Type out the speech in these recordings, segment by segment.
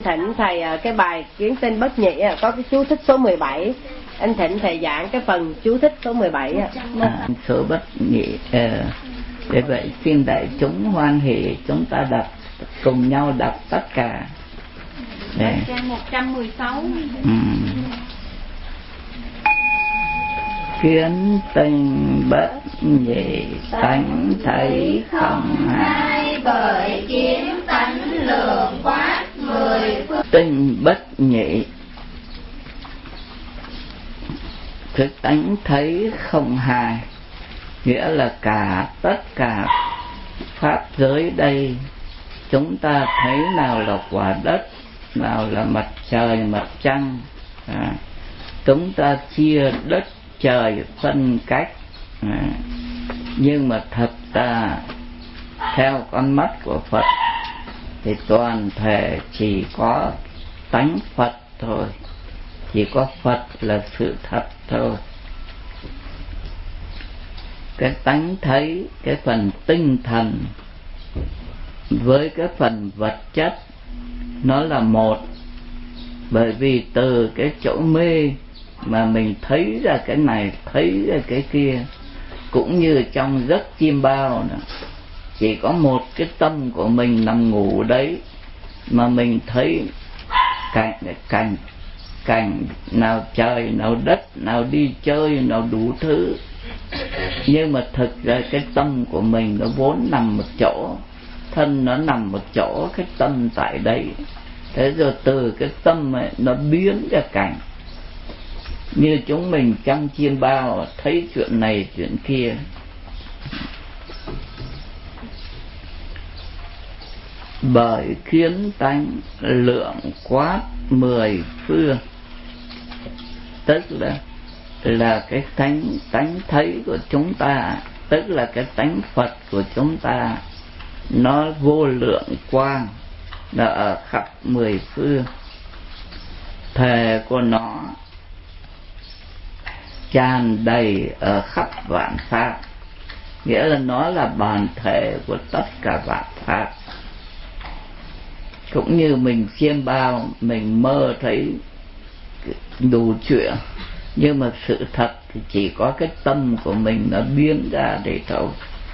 Thịnh thầy cái bài kiến tinh bất nhị có cái chú thích số 17. Anh Thịnh thầy giảng cái phần chú thích số 17 số bất nhị. Để vậy xin đại chúng hoan hỷ chúng ta đọc cùng nhau đọc tất cả. Trang 116. Kiến tinh bất nhị tánh thấy không hai, bởi kiến tánh lượng quát 10 phương. Tinh bất nhị, cái tánh thấy không hai, nghĩa là tất cả pháp giới đây chúng ta thấy nào là quả đất, nào là mặt trời mặt trăng, chúng ta chia đất trời phân cách, nhưng mà thật ra theo con mắt của Phật thì toàn thể chỉ có tánh Phật thôi, chỉ có Phật là sự thật thôi. Cái tánh thấy, cái phần tinh thần với cái phần vật chất nó là một, bởi vì từ cái chỗ mê mà mình thấy ra cái này, thấy ra cái kia, cũng như trong giấc chim bao nữa, chỉ có một cái tâm của mình nằm ngủ đấy mà mình thấy cảnh nào trời, nào đất, nào đi chơi, nào đủ thứ, nhưng mà thực ra cái tâm của mình nó vốn nằm một chỗ, thân nó nằm một chỗ, cái tâm tại đây. Thế rồi từ cái tâm ấy, nó biến ra cảnh. Như chúng mình trong chim bao thấy chuyện này chuyện kia. Bởi kiến tánh lượng quát 10 phương, tức là cái tánh thấy của chúng ta, tức là cái tánh Phật của chúng ta, nó vô lượng quang, là ở khắp 10 phương. Thể của nó tràn đầy ở khắp vạn pháp, nghĩa là nó là bản thể của tất cả vạn pháp. Cũng như mình chiêm bao, mình mơ thấy đủ chuyện, nhưng mà sự thật thì chỉ có cái tâm của mình nó biến ra để thôi.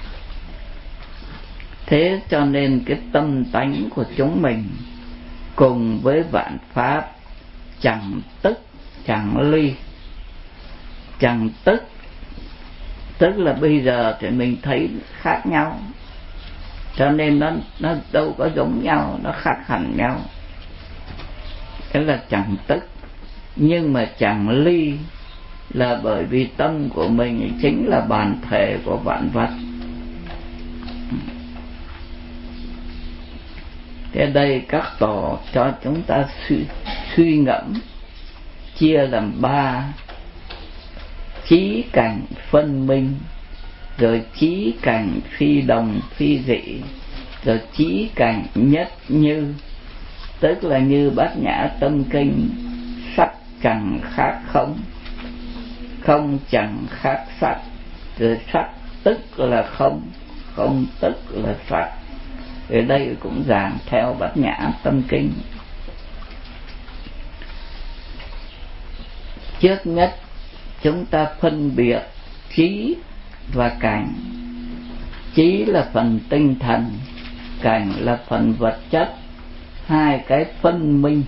Thế cho nên cái tâm tánh của chúng mình cùng với vạn pháp chẳng tức chẳng ly. Chẳng tức là bây giờ thì mình thấy khác nhau, cho nên nó đâu có giống nhau, nó khác hẳn nhau. Thế là chẳng tức. Nhưng mà chẳng ly là bởi vì tâm của mình chính là bản thể của vạn vật. Thế đây các tổ cho chúng ta suy ngẫm, chia làm 3: chí cảnh phân minh, rồi chí cảnh phi đồng phi dị, rồi chí cảnh nhất như, tức là như Bát Nhã Tâm Kinh: sắc chẳng khác không, không chẳng khác sắc, rồi sắc tức là không, không tức là sắc. Ở đây cũng giảng theo Bát Nhã Tâm Kinh. Trước nhất chúng ta phân biệt trí và cảnh. Trí là phần tinh thần, cảnh là phần vật chất, hai cái phân minh.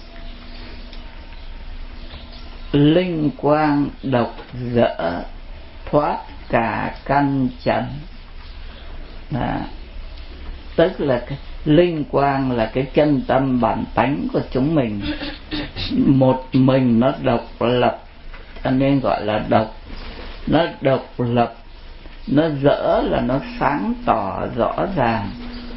Linh quang độc dỡ thoát cả căn trần. Tức là cái linh quang là cái chân tâm bản tánh của chúng mình, một mình nó độc lập, cho nên gọi là độc. Nó độc lập, nó dỡ là nó sáng tỏ rõ ràng.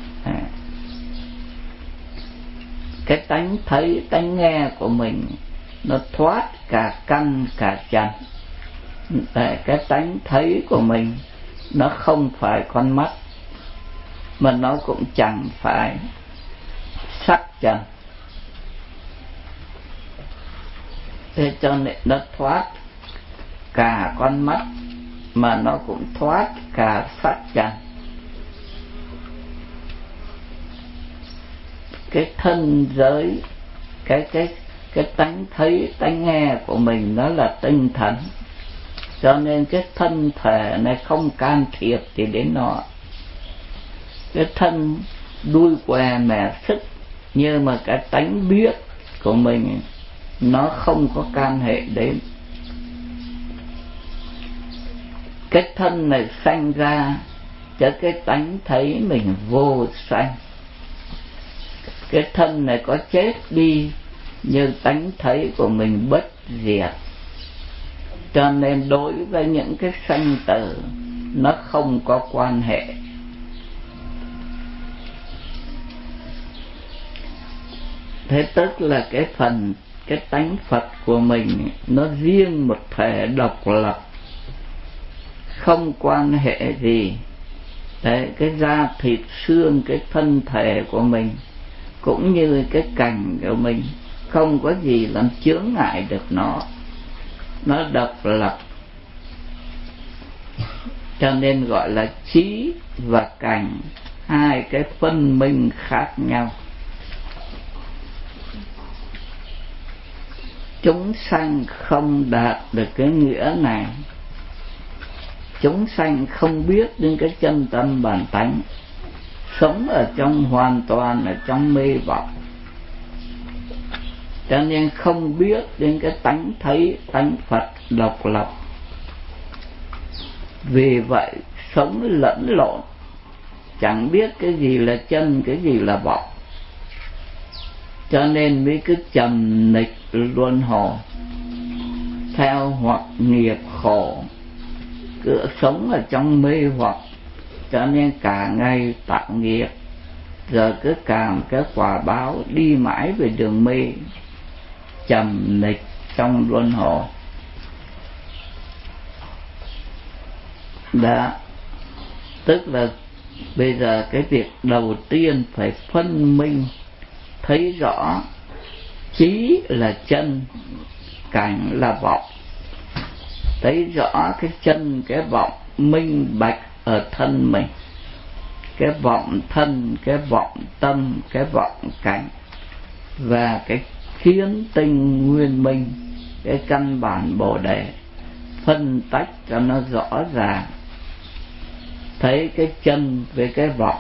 Cái tánh thấy, tánh nghe của mình nó thoát cả căn cả trần. Cái tánh thấy của mình nó không phải con mắt, mà nó cũng chẳng phải sắc trần. Thế cho nên nó thoát cả con mắt, mà nó cũng thoát cả sắc trần. Cái thân giới cái tánh thấy tánh nghe của mình nó là tinh thần, cho nên cái thân thể này không can thiệp gì đến nó. Cái thân đuôi què mẻ sức, nhưng mà cái tánh biết của mình nó không có can hệ đến. Cái thân này sanh ra, chứ cái tánh thấy mình vô sanh. Cái thân này có chết đi, nhưng tánh thấy của mình bất diệt. Cho nên đối với những cái sanh tử, nó không có quan hệ. Thế tức là cái tánh Phật của mình nó riêng một thể độc lập, không quan hệ gì. Đấy, cái da thịt xương, cái thân thể của mình cũng như cái cảnh của mình không có gì làm chướng ngại được nó độc lập. Cho nên gọi là trí và cảnh, hai cái phân minh khác nhau. Chúng sanh không đạt được cái nghĩa này. Chúng sanh không biết đến cái chân tâm bản tánh, sống hoàn toàn ở trong mê vọng, cho nên không biết đến cái tánh thấy tánh Phật độc lập. Vì vậy sống lẫn lộn, chẳng biết cái gì là chân, cái gì là vọng, cho nên mới cứ trầm nịch luân hồi theo hoặc nghiệp khổ, cứ sống ở trong mê hoặc, cho nên cả ngày tạo nghiệp, giờ cứ cảm cái quả báo đi mãi về đường mê, trầm nịch trong luân hồi. Đó, tức là bây giờ cái việc đầu tiên phải phân minh, thấy rõ trí là chân, cảnh là vọng, thấy rõ cái chân cái vọng minh bạch ở thân mình, cái vọng thân, cái vọng tâm, cái vọng cảnh, và cái kiến tinh nguyên minh, cái căn bản Bồ Đề, phân tách cho nó rõ ràng, thấy cái chân với cái vọng.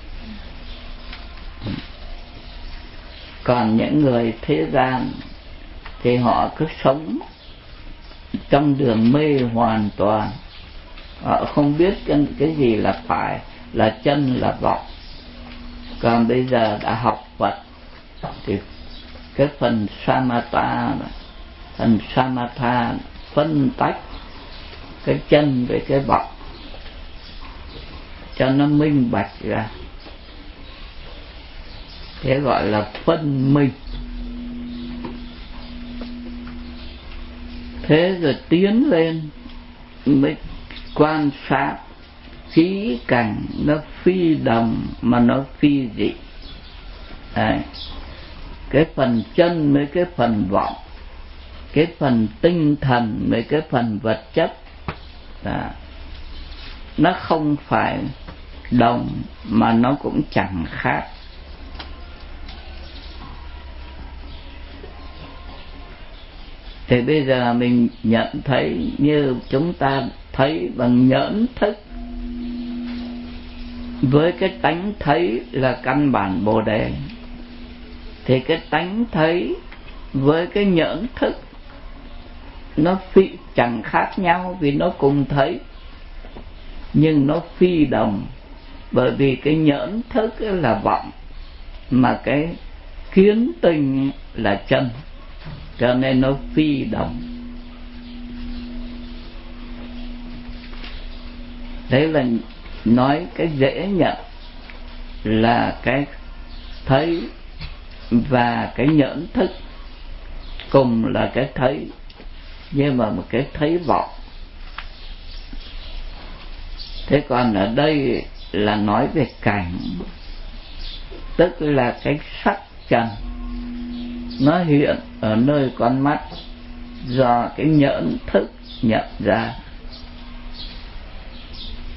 Còn những người thế gian thì họ cứ sống trong đường mê hoàn toàn, họ không biết cái gì là phải, là chân, là vọng. Còn bây giờ đã học Phật thì cái phần samatha phân tách cái chân với cái vọng cho nó minh bạch ra, thế gọi là phân minh. Thế rồi tiến lên mới quan sát trí cảnh, nó phi đồng mà nó phi dị. Đấy, cái phần chân với cái phần vọng, cái phần tinh thần với cái phần vật chất, nó không phải đồng mà nó cũng chẳng khác. Thì bây giờ mình nhận thấy như chúng ta thấy bằng nhẫn thức, với cái tánh thấy là căn bản Bồ Đề, thì cái tánh thấy với cái nhẫn thức nó chẳng khác nhau, vì nó cùng thấy nhưng nó phi đồng. Bởi vì cái nhẫn thức là vọng, mà cái kiến tinh là chân, cho nên nó phi đồng. Thế là nói cái dễ nhận là cái thấy và cái nhẫn thức cùng là cái thấy, nhưng mà một cái thấy vọng. Thế còn ở đây là nói về cảnh, tức là cái sắc trần nó hiện ở nơi con mắt do cái nhẫn thức nhận ra.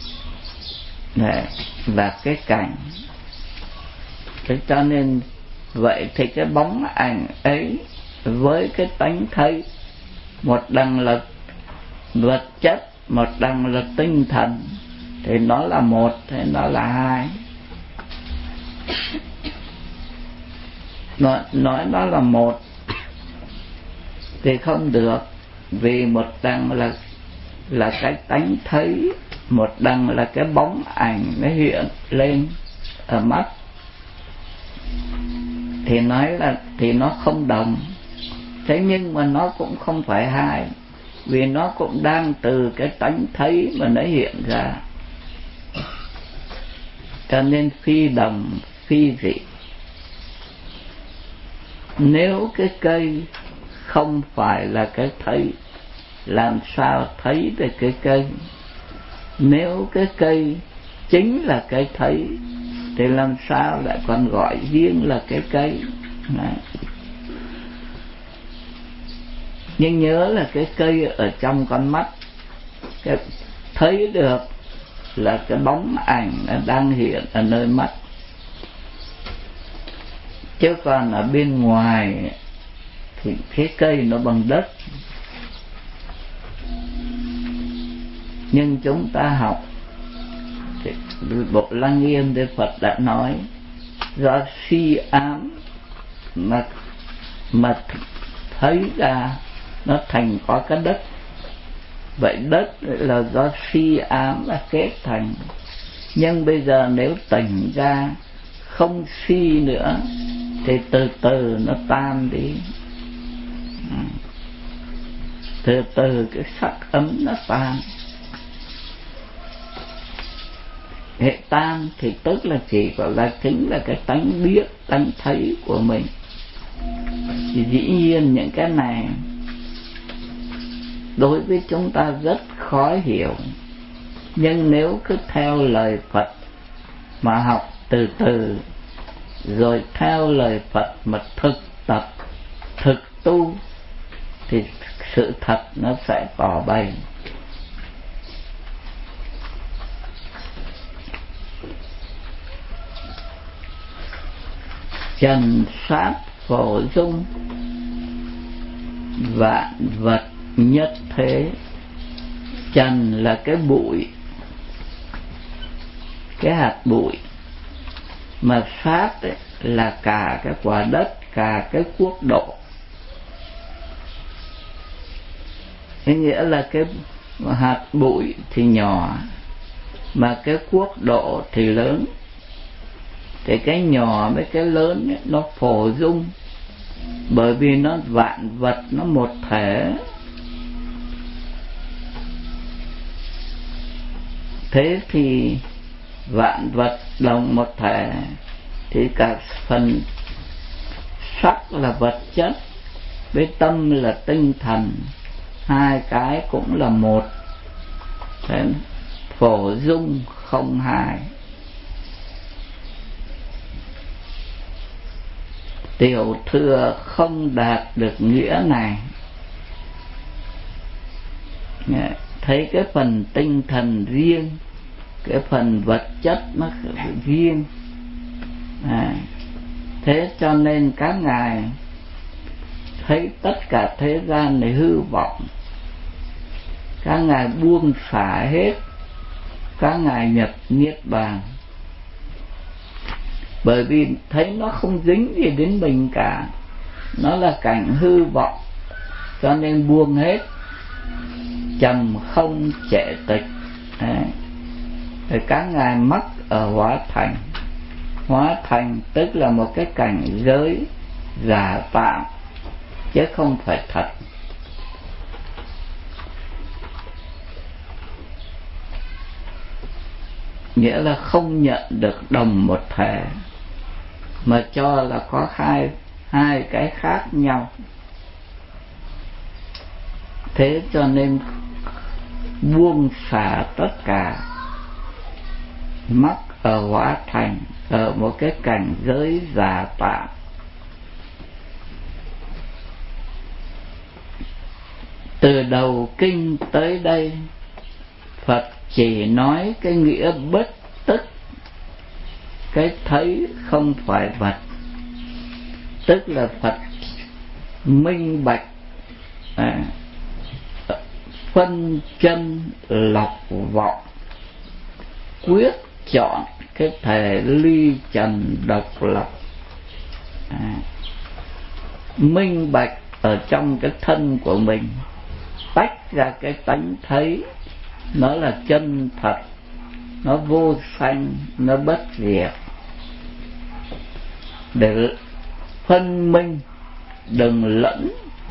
Đấy, và cái cảnh. Thế cho nên Vậy thì cái bóng ảnh ấy với cái tánh thấy, một đằng là vật chất, một đằng là tinh thần, thì nó là một hay nó là hai? Nói nó là một thì không được, vì một đằng là cái tánh thấy, một đằng là cái bóng ảnh nó hiện lên ở mắt, thì nói là thì nó không đồng. Thế nhưng mà nó cũng không phải hai, vì nó cũng đang từ cái tánh thấy mà nó hiện ra, cho nên phi đồng phi dị. Nếu cái cây không phải là cái thấy, làm sao thấy được cái cây? Nếu cái cây chính là cái thấy, thì làm sao lại còn gọi riêng là cái cây? Đấy. Nhưng nhớ là cái cây ở trong con mắt, cái thấy được là cái bóng ảnh đang hiện ở nơi mắt, chứ còn ở bên ngoài thì cái cây nó bằng đất. Nhưng chúng ta học thì Bộ Lăng Nghiêm Đức Phật đã nói, do suy ám mà thấy ra nó thành có cái đất. Vậy đất là do suy ám mà kết thành. Nhưng bây giờ nếu tỉnh ra không suy nữa thì từ từ nó tan đi, từ từ cái sắc ấm nó tan. Hệ tan thì tức là chỉ gọi là chính là cái tánh biết, tánh thấy của mình. Thì dĩ nhiên những cái này đối với chúng ta rất khó hiểu, nhưng nếu cứ theo lời Phật mà học từ từ, rồi theo lời Phật mà thực tập, thực tu, thì sự thật nó sẽ tỏ bày. Trần sát phổ dung, vạn vật nhất thế. Trần là cái bụi, cái hạt bụi, mà sát ấy là cả cái quả đất, cả cái quốc độ. Thế nghĩa là cái hạt bụi thì nhỏ, mà cái quốc độ thì lớn. Thì cái nhỏ với cái lớn ấy, nó phổ dung, bởi vì nó vạn vật, nó một thể. Thế thì vạn vật đồng một thể, thì cả phần sắc là vật chất, với tâm là tinh thần, hai cái cũng là một. Thế phổ dung không hai. Tiểu thừa không đạt được nghĩa này. Thấy cái phần tinh thần riêng, cái phần vật chất nó riêng. Thế cho nên các ngài thấy tất cả thế gian này hư vọng, các ngài buông xả hết, các ngài nhập niết bàn. Bởi vì thấy nó không dính gì đến mình cả, nó là cảnh hư vọng, cho nên buông hết, trầm không trệ tịch. Rồi các ngài mắc ở hóa thành. Hóa thành tức là một cái cảnh giới giả tạm, chứ không phải thật. Nghĩa là không nhận được đồng một thể, mà cho là có hai cái khác nhau. Thế cho nên buông xả tất cả, mắc ở hóa thành, ở một cái cảnh giới giả tạm. Từ đầu kinh tới đây, Phật chỉ nói cái nghĩa bất tức, cái thấy không phải vật, tức là Phật minh bạch, phân chân lọc vọng, quyết chọn cái thể ly trần độc lập. Minh bạch ở trong cái thân của mình, tách ra cái tánh thấy nó là chân thật, nó vô sanh, nó bất diệt, để phân minh, đừng lẫn.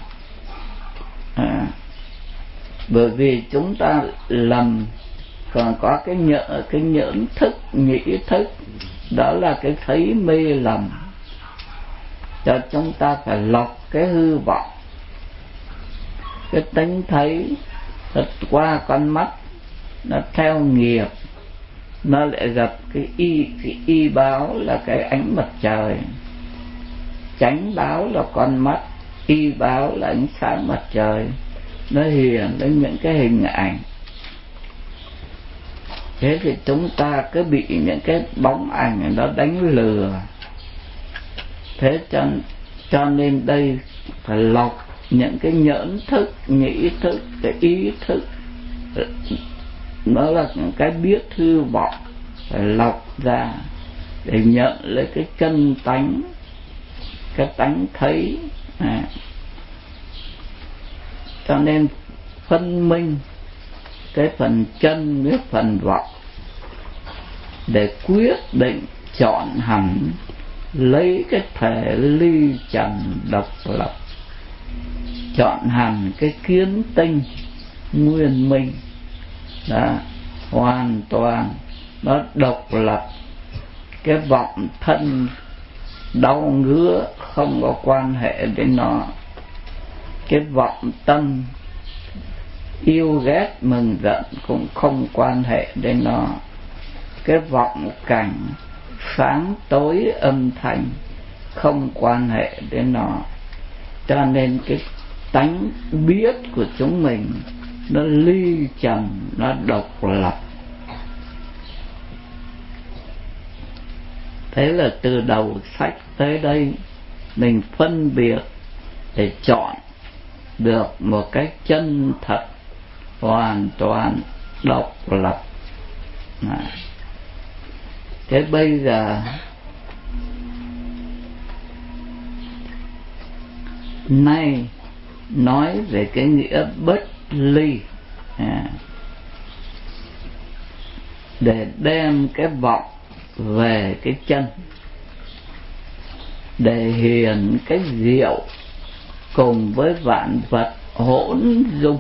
Bởi vì chúng ta lầm còn có cái nhẫn thức, nhĩ thức, đó là cái thấy mê lầm. Cho chúng ta phải lọc cái hư vọng. Cái tánh thấy thật qua con mắt, nó theo nghiệp, nó lại gặp cái y báo là cái ánh mặt trời, chánh báo là con mắt, y báo là ánh sáng mặt trời, nó hiện đến những cái hình ảnh. Thế thì chúng ta cứ bị những cái bóng ảnh nó đánh lừa. Thế cho nên đây phải lọc những cái nhẫn thức, nhĩ thức, cái ý thức, nó là những cái biết hư vọng, phải lọc ra để nhận lấy cái chân tánh, cái tánh thấy. Cho nên phân minh cái phần chân với phần vọng, để quyết định chọn hẳn lấy cái thể ly trần độc lập, chọn hẳn cái kiến tinh nguyên minh, đó, hoàn toàn nó độc lập. Cái vọng thân đau ngứa không có quan hệ đến nó, cái vọng tâm yêu ghét mừng giận cũng không quan hệ đến nó, cái vọng cảnh sáng tối âm thanh không quan hệ đến nó. Cho nên cái tánh biết của chúng mình nó ly trần, nó độc lập. Thế là từ đầu sách tới đây mình phân biệt để chọn được một cái chân thật hoàn toàn độc lập. Thế bây giờ nay nói về cái nghĩa bất ly, để đem cái vọng về cái chân, để hiển cái diệu cùng với vạn vật hỗn dung.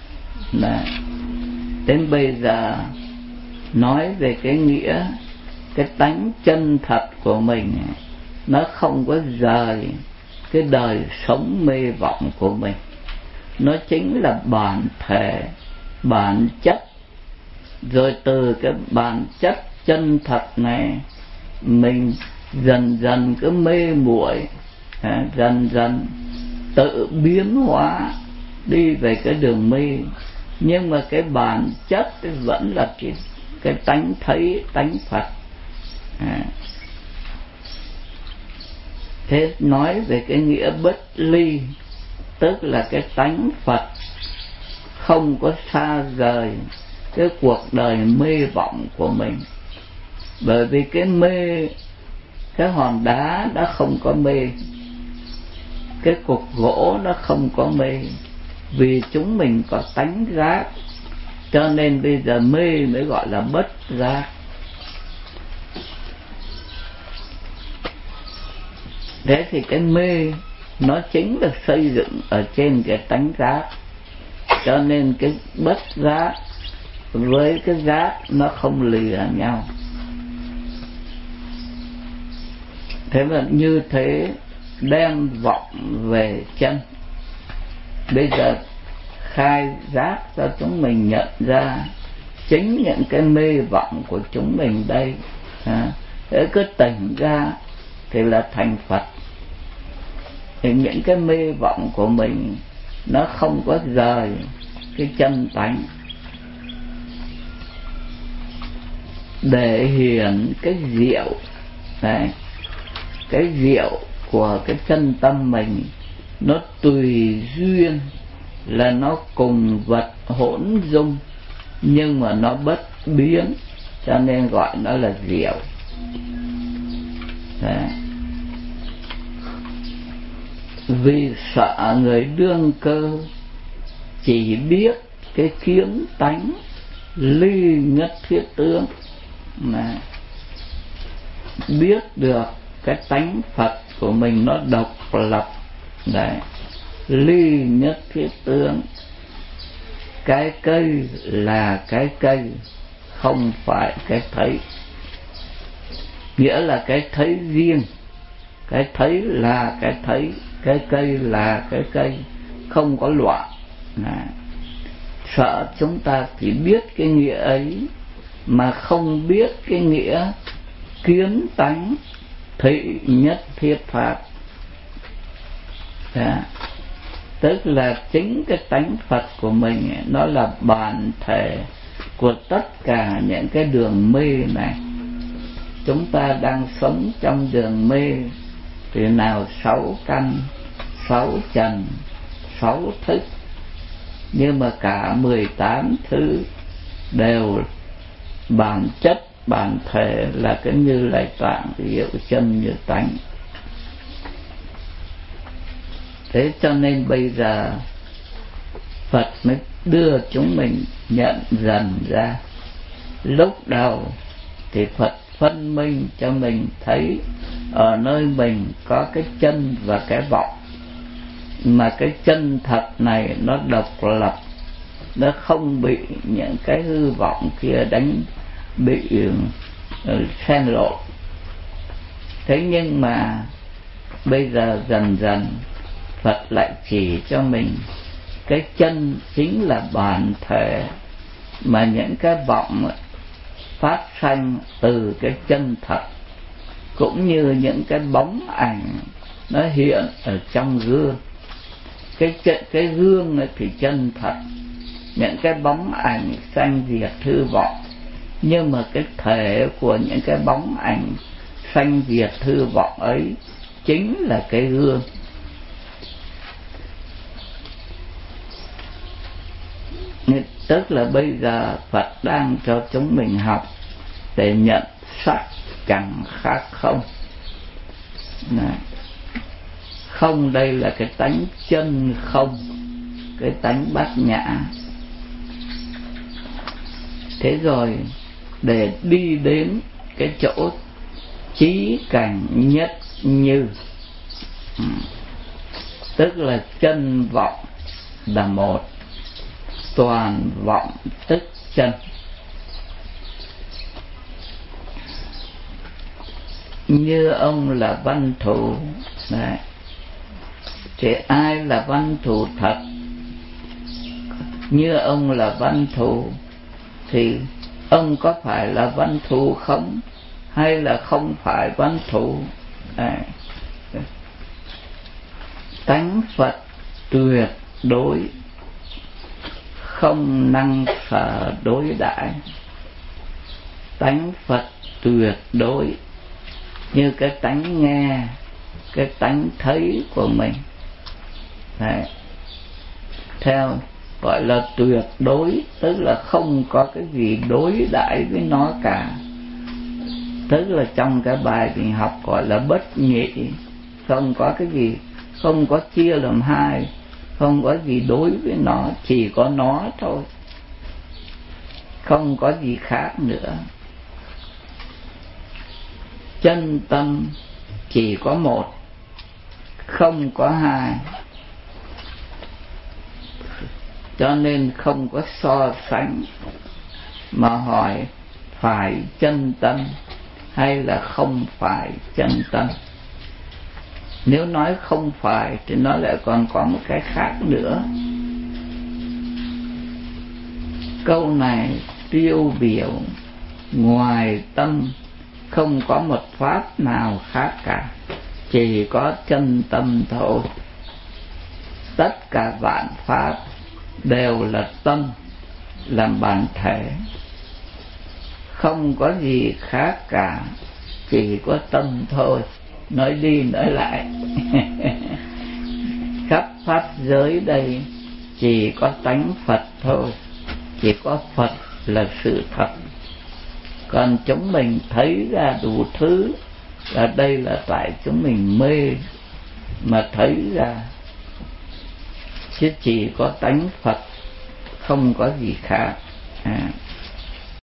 Đến bây giờ nói về cái nghĩa cái tánh chân thật của mình, nó không có rời cái đời sống mê vọng của mình. Nó chính là bản thể, bản chất. Rồi từ cái bản chất chân thật này, mình dần dần cứ mê muội, dần dần tự biến hóa đi về cái đường mê. Nhưng mà cái bản chất vẫn là cái tánh thấy, tánh Phật. Thế nói về cái nghĩa bất ly, tức là cái tánh Phật không có xa rời cái cuộc đời mê vọng của mình. Bởi vì cái mê, cái hòn đá nó không có mê, cái cục gỗ nó không có mê. Vì chúng mình có tánh giác, cho nên bây giờ mê mới gọi là bất giác. Thế thì cái mê nó chính là xây dựng ở trên cái tánh giác. Cho nên cái bất giác với cái giác nó không lìa nhau. Thế mà như thế đem vọng về chân. Bây giờ khai giác cho chúng mình nhận ra chính những cái mê vọng của chúng mình đây. Thế cứ tỉnh ra thì là thành Phật. Thì những cái mê vọng của mình nó không có rời cái chân tánh, để hiển cái diệu này, cái diệu của cái chân tâm mình nó tùy duyên, là nó cùng vật hỗn dung nhưng mà nó bất biến, cho nên gọi nó là diệu. Đấy. Vì sợ người đương cơ chỉ biết cái kiến tánh ly nhất thiết tướng, mà biết được cái tánh Phật của mình nó độc lập. Đấy, ly nhất thiết tướng. Cái cây là cái cây, không phải cái thấy. Nghĩa là cái thấy riêng, cái thấy là cái thấy, cái cây là cái cây, không có loạn. Sợ chúng ta chỉ biết cái nghĩa ấy mà không biết cái nghĩa kiến tánh thị nhất thiết pháp. Tức là chính cái tánh Phật của mình nó là bản thể của tất cả những cái đường mê này. Chúng ta đang sống trong đường mê thì nào 6 căn, 6 trần, 6 thức, nhưng mà cả 18 thứ đều bản chất, bản thể là cái Như Lai Tạng Diệu Chân Như Tánh. Thế cho nên bây giờ Phật mới đưa chúng mình nhận dần ra. Lúc đầu thì Phật phân minh cho mình thấy ở nơi mình có cái chân và cái vọng, mà cái chân thật này nó độc lập, nó không bị những cái hư vọng kia bị xen lộn. Thế nhưng mà bây giờ dần dần Phật lại chỉ cho mình cái chân chính là bản thể, mà những cái vọng phát sanh từ cái chân thật, cũng như những cái bóng ảnh nó hiện ở trong gương. Cái gương thì chân thật, những cái bóng ảnh sanh diệt hư vọng, nhưng mà cái thể của những cái bóng ảnh sanh diệt hư vọng ấy chính là cái gương. Tức là bây giờ Phật đang cho chúng mình học để nhận sắc chẳng khác không. Không đây là cái tánh chân không, cái tánh bát nhã. Thế rồi để đi đến cái chỗ chí cảnh nhất như, tức là chân vọng là một, toàn vọng tức chân. Như ông là văn thù này, thì ai là văn thù thật? Như ông là văn thù thì ông có phải là văn thù không, hay là không phải văn thù? Tánh Phật tuyệt đối, không năng sở đối đãi. Tánh Phật tuyệt đối như cái tánh nghe, cái tánh thấy của mình. Đấy. Theo gọi là tuyệt đối, tức là không có cái gì đối đãi với nó cả. Tức là trong cái bài mình học gọi là bất nhị, không có cái gì, không có chia làm hai, không có gì đối với nó, chỉ có nó thôi, không có gì khác nữa. Chân tâm chỉ có một, không có hai, cho nên không có so sánh mà hỏi phải chân tâm hay là không phải chân tâm. Nếu nói không phải thì nó lại còn có một cái khác nữa. Câu này tiêu biểu ngoài tâm không có một pháp nào khác cả, chỉ có chân tâm thôi. Tất cả vạn pháp đều là tâm làm bản thể, không có gì khác cả, chỉ có tâm thôi. nói đi nói lại. Khắp pháp giới đây chỉ có tánh Phật thôi, chỉ có Phật là sự thật. Còn chúng mình thấy ra đủ thứ, ở đây là tại chúng mình mê mà thấy ra, chứ chỉ có tánh Phật, không có gì khác.